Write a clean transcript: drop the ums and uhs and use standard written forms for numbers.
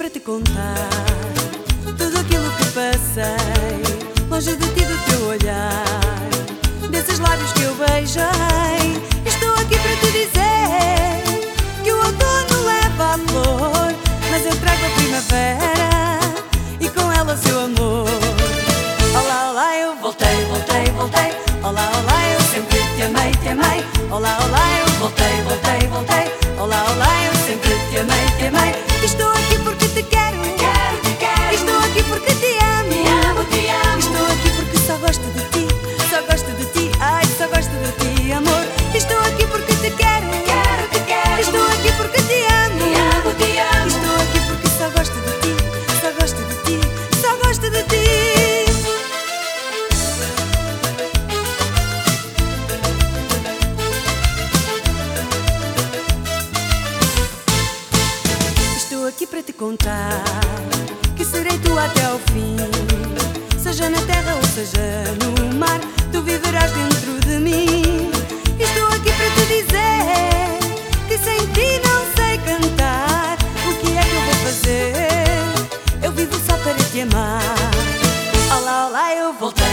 para te contar tudo aquilo que passei, longe de ti, do teu olhar, desses lábios que eu beijei. Estou aqui para te dizer que o outono leva a flor, mas eu trago a primavera e com ela o seu amor. Olá, olá, eu voltei, voltei, voltei. Olá, olá, eu sempre te amei, te amei. Olá, olá, eu voltei, voltei, voltei. Olá, olá, eu sempre te amei, te amei. Estou aqui porque te quero, quero, te quero. Estou aqui porque te amo, te amo, te amo. Estou aqui porque só gosto de ti, só gosto de ti, ai, só gosto de ti, amor. Estou aqui porque te quero, quero, te quero. Estou aqui porque te amo, te amo, te amo. Estou aqui porque só gosto de ti, só gosto de ti, só gosto de ti. Estou aqui para te contar que serei tua até ao fim. Seja na terra ou seja no mar, tu viverás dentro de mim. Estou aqui para te dizer que sem ti não sei cantar. O que é que eu vou fazer? Eu vivo só para te amar. Olá, olá, eu voltei.